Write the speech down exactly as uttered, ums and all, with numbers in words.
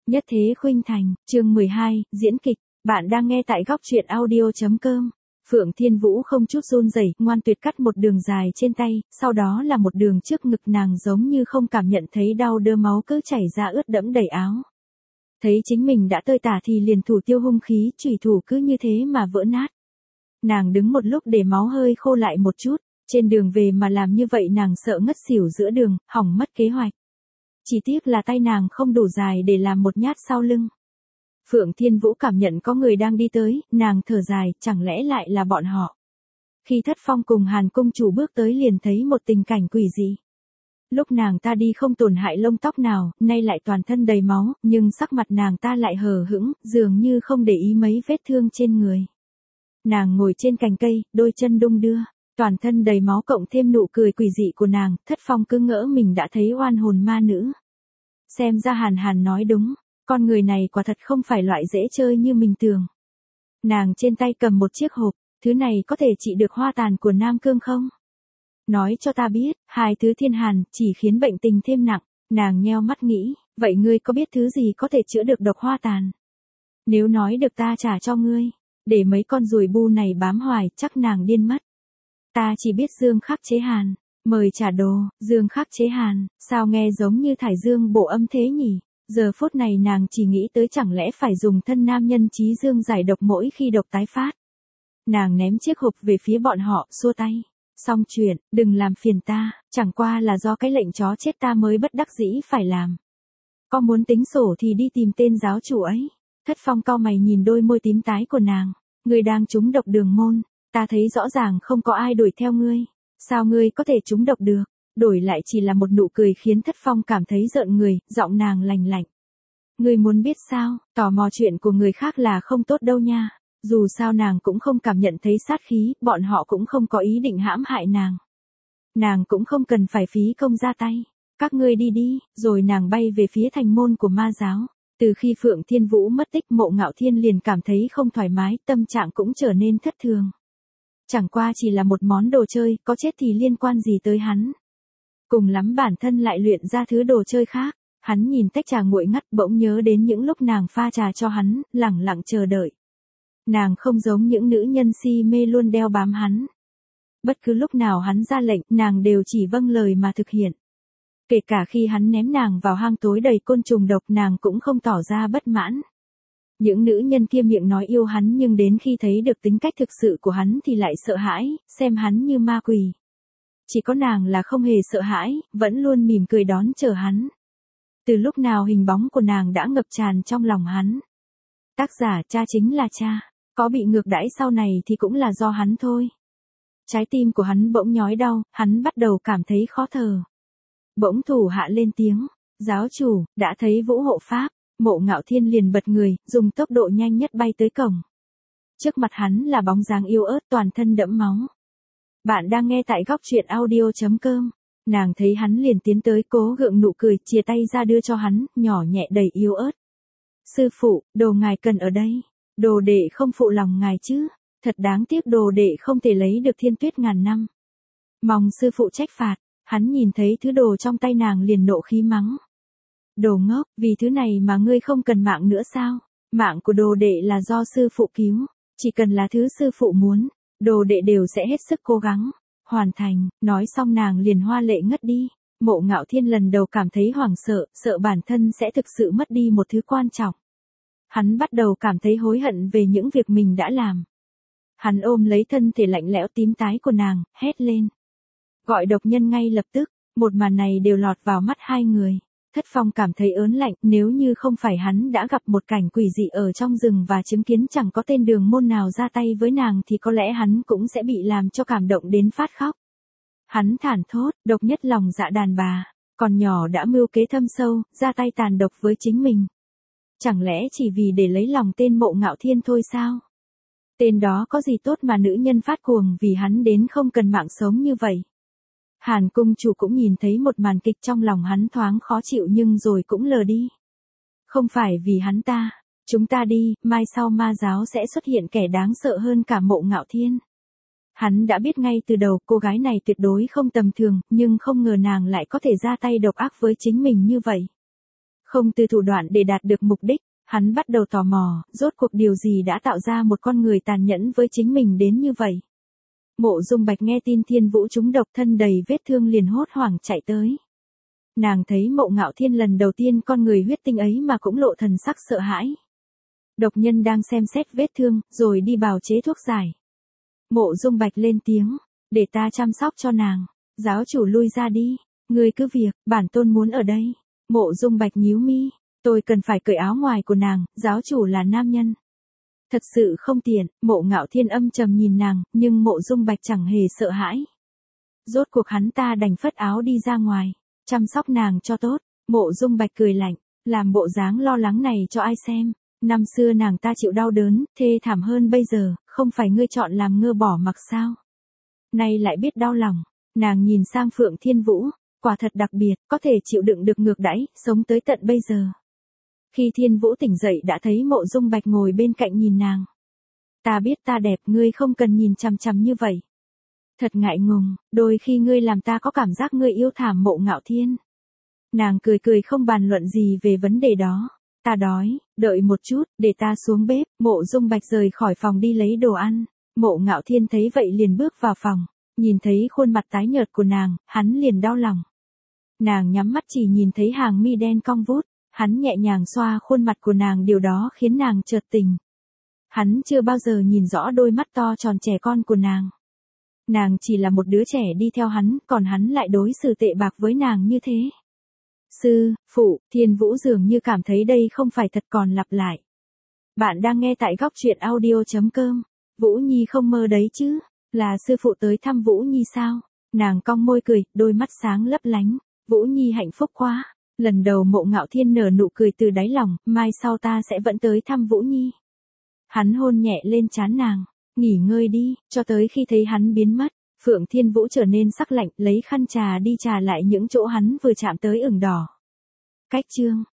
Nhất thế khuynh thành, chương mười hai, diễn kịch, bạn đang nghe tại góc truyện audio.com. Phượng Thiên Vũ không chút run rẩy, ngoan tuyệt cắt một đường dài trên tay, sau đó là một đường trước ngực nàng giống như không cảm nhận thấy đau đưa máu cứ chảy ra ướt đẫm đầy áo. Thấy chính mình đã tơi tả thì liền thủ tiêu hung khí, chủy thủ cứ như thế mà vỡ nát. Nàng đứng một lúc để máu hơi khô lại một chút, trên đường về mà làm như vậy nàng sợ ngất xỉu giữa đường, hỏng mất kế hoạch. Chỉ tiếc là tay nàng không đủ dài để làm một nhát sau lưng. Phượng Thiên Vũ cảm nhận có người đang đi tới, nàng thở dài, chẳng lẽ lại là bọn họ. Khi Thất Phong cùng Hàn Cung Chủ bước tới liền thấy một tình cảnh quỷ dị. Lúc nàng ta đi không tổn hại lông tóc nào, nay lại toàn thân đầy máu, nhưng sắc mặt nàng ta lại hờ hững, dường như không để ý mấy vết thương trên người. Nàng ngồi trên cành cây, đôi chân đung đưa, toàn thân đầy máu cộng thêm nụ cười quỷ dị của nàng, Thất Phong cứ ngỡ mình đã thấy oan hồn ma nữ. Xem ra Hàn Hàn nói đúng, con người này quả thật không phải loại dễ chơi như mình tưởng. Nàng trên tay cầm một chiếc hộp, thứ này có thể trị được hoa tàn của Nam Cương không? Nói cho ta biết, hai thứ thiên hàn chỉ khiến bệnh tình thêm nặng, nàng nheo mắt nghĩ, vậy ngươi có biết thứ gì có thể chữa được độc hoa tàn? Nếu nói được ta trả cho ngươi, để mấy con ruồi bu này bám hoài chắc nàng điên mất. Ta chỉ biết dương khắc chế hàn, mời trả đồ, dương khắc chế hàn, sao nghe giống như thải dương bổ âm thế nhỉ? Giờ phút này nàng chỉ nghĩ tới chẳng lẽ phải dùng thân nam nhân chí dương giải độc mỗi khi độc tái phát. Nàng ném chiếc hộp về phía bọn họ, xua tay. Xong chuyện, đừng làm phiền ta, chẳng qua là do cái lệnh chó chết ta mới bất đắc dĩ phải làm. Có muốn tính sổ thì đi tìm tên giáo chủ ấy. Thất Phong cau mày nhìn đôi môi tím tái của nàng. Ngươi đang trúng độc đường môn, ta thấy rõ ràng không có ai đuổi theo ngươi. Sao ngươi có thể trúng độc được? Đổi lại chỉ là một nụ cười khiến Thất Phong cảm thấy rợn người, giọng nàng lành lạnh. Ngươi muốn biết sao, tò mò chuyện của người khác là không tốt đâu nha. Dù sao nàng cũng không cảm nhận thấy sát khí, bọn họ cũng không có ý định hãm hại nàng. Nàng cũng không cần phải phí công ra tay. Các ngươi đi đi, rồi nàng bay về phía thành môn của ma giáo. Từ khi Phượng Thiên Vũ mất tích, Mộ Ngạo Thiên liền cảm thấy không thoải mái, tâm trạng cũng trở nên thất thường. Chẳng qua chỉ là một món đồ chơi, có chết thì liên quan gì tới hắn. Cùng lắm bản thân lại luyện ra thứ đồ chơi khác. Hắn nhìn tách trà nguội ngắt bỗng nhớ đến những lúc nàng pha trà cho hắn, lẳng lặng chờ đợi. Nàng không giống những nữ nhân si mê luôn đeo bám hắn. Bất cứ lúc nào hắn ra lệnh, nàng đều chỉ vâng lời mà thực hiện. Kể cả khi hắn ném nàng vào hang tối đầy côn trùng độc nàng cũng không tỏ ra bất mãn. Những nữ nhân kia miệng nói yêu hắn nhưng đến khi thấy được tính cách thực sự của hắn thì lại sợ hãi, xem hắn như ma quỷ. Chỉ có nàng là không hề sợ hãi, vẫn luôn mỉm cười đón chờ hắn. Từ lúc nào hình bóng của nàng đã ngập tràn trong lòng hắn. Tác giả cha chính là cha, có bị ngược đãi sau này thì cũng là do hắn thôi. Trái tim của hắn bỗng nhói đau, hắn bắt đầu cảm thấy khó thở. Bỗng thủ hạ lên tiếng, giáo chủ, đã thấy Vũ hộ pháp, Mộ Ngạo Thiên liền bật người, dùng tốc độ nhanh nhất bay tới cổng. Trước mặt hắn là bóng dáng yếu ớt toàn thân đẫm máu. Bạn đang nghe tại góc truyện audio.com. Nàng thấy hắn liền tiến tới cố gượng nụ cười, chia tay ra đưa cho hắn, nhỏ nhẹ đầy yếu ớt. Sư phụ, đồ ngài cần ở đây. Đồ đệ không phụ lòng ngài chứ. Thật đáng tiếc đồ đệ không thể lấy được thiên tuyết ngàn năm. Mong sư phụ trách phạt. Hắn nhìn thấy thứ đồ trong tay nàng liền nộ khí mắng. Đồ ngốc, vì thứ này mà ngươi không cần mạng nữa sao? Mạng của đồ đệ là do sư phụ cứu. Chỉ cần là thứ sư phụ muốn, đồ đệ đều sẽ hết sức cố gắng. Hoàn thành, nói xong nàng liền hoa lệ ngất đi. Mộ Ngạo Thiên lần đầu cảm thấy hoảng sợ, sợ bản thân sẽ thực sự mất đi một thứ quan trọng. Hắn bắt đầu cảm thấy hối hận về những việc mình đã làm. Hắn ôm lấy thân thể lạnh lẽo tím tái của nàng, hét lên. Gọi độc nhân ngay lập tức, một màn này đều lọt vào mắt hai người. Thất Phong cảm thấy ớn lạnh, nếu như không phải hắn đã gặp một cảnh quỷ dị ở trong rừng và chứng kiến chẳng có tên đường môn nào ra tay với nàng thì có lẽ hắn cũng sẽ bị làm cho cảm động đến phát khóc. Hắn thản thốt, độc nhất lòng dạ đàn bà, còn nhỏ đã mưu kế thâm sâu, ra tay tàn độc với chính mình. Chẳng lẽ chỉ vì để lấy lòng tên Mộ Ngạo Thiên thôi sao? Tên đó có gì tốt mà nữ nhân phát cuồng vì hắn đến không cần mạng sống như vậy? Hàn Cung Chủ cũng nhìn thấy một màn kịch trong lòng hắn thoáng khó chịu nhưng rồi cũng lờ đi. Không phải vì hắn ta, chúng ta đi, mai sau ma giáo sẽ xuất hiện kẻ đáng sợ hơn cả Mộ Ngạo Thiên. Hắn đã biết ngay từ đầu cô gái này tuyệt đối không tầm thường, nhưng không ngờ nàng lại có thể ra tay độc ác với chính mình như vậy. Không từ thủ đoạn để đạt được mục đích, hắn bắt đầu tò mò, rốt cuộc điều gì đã tạo ra một con người tàn nhẫn với chính mình đến như vậy. Mộ Dung Bạch nghe tin Thiên Vũ trúng độc, thân đầy vết thương liền hốt hoảng chạy tới. Nàng thấy Mộ Ngạo Thiên lần đầu tiên con người huyết tinh ấy mà cũng lộ thần sắc sợ hãi. Độc nhân đang xem xét vết thương, rồi đi bào chế thuốc giải. Mộ Dung Bạch lên tiếng, để ta chăm sóc cho nàng. Giáo chủ lui ra đi, ngươi cứ việc, bản tôn muốn ở đây. Mộ Dung Bạch nhíu mi, tôi cần phải cởi áo ngoài của nàng, giáo chủ là nam nhân. Thật sự không tiện. Mộ Ngạo Thiên âm trầm nhìn nàng, nhưng Mộ Dung Bạch chẳng hề sợ hãi. Rốt cuộc hắn ta đành phất áo đi ra ngoài, chăm sóc nàng cho tốt. Mộ Dung Bạch cười lạnh, làm bộ dáng lo lắng này cho ai xem. Năm xưa nàng ta chịu đau đớn, thê thảm hơn bây giờ, không phải ngươi chọn làm ngơ bỏ mặc sao? Nay lại biết đau lòng. Nàng nhìn sang Phượng Thiên Vũ, quả thật đặc biệt, có thể chịu đựng được ngược đãi, sống tới tận bây giờ. Khi Thiên Vũ tỉnh dậy đã thấy Mộ Dung Bạch ngồi bên cạnh nhìn nàng. Ta biết ta đẹp, ngươi không cần nhìn chằm chằm như vậy. Thật ngại ngùng, đôi khi ngươi làm ta có cảm giác ngươi yêu thảm Mộ Ngạo Thiên. Nàng cười cười không bàn luận gì về vấn đề đó. Ta đói, đợi một chút, để ta xuống bếp. Mộ Dung Bạch rời khỏi phòng đi lấy đồ ăn. Mộ Ngạo Thiên thấy vậy liền bước vào phòng, nhìn thấy khuôn mặt tái nhợt của nàng, hắn liền đau lòng. Nàng nhắm mắt chỉ nhìn thấy hàng mi đen cong vút, hắn nhẹ nhàng xoa khuôn mặt của nàng, điều đó khiến nàng chợt tỉnh. Hắn chưa bao giờ nhìn rõ đôi mắt to tròn trẻ con của nàng. Nàng chỉ là một đứa trẻ đi theo hắn, còn hắn lại đối xử tệ bạc với nàng như thế. Sư, phụ, Thiên Vũ dường như cảm thấy đây không phải thật còn lặp lại. Bạn đang nghe tại góc truyện audio chấm com. Vũ Nhi không mơ đấy chứ, là sư phụ tới thăm Vũ Nhi sao? Nàng cong môi cười, đôi mắt sáng lấp lánh. Vũ Nhi hạnh phúc quá. Lần đầu Mộ Ngạo Thiên nở nụ cười từ đáy lòng, mai sau ta sẽ vẫn tới thăm Vũ Nhi. Hắn hôn nhẹ lên trán nàng, nghỉ ngơi đi, cho tới khi thấy hắn biến mất. Phượng Thiên Vũ trở nên sắc lạnh, lấy khăn trà đi trà lại những chỗ hắn vừa chạm tới ửng đỏ. Cách chương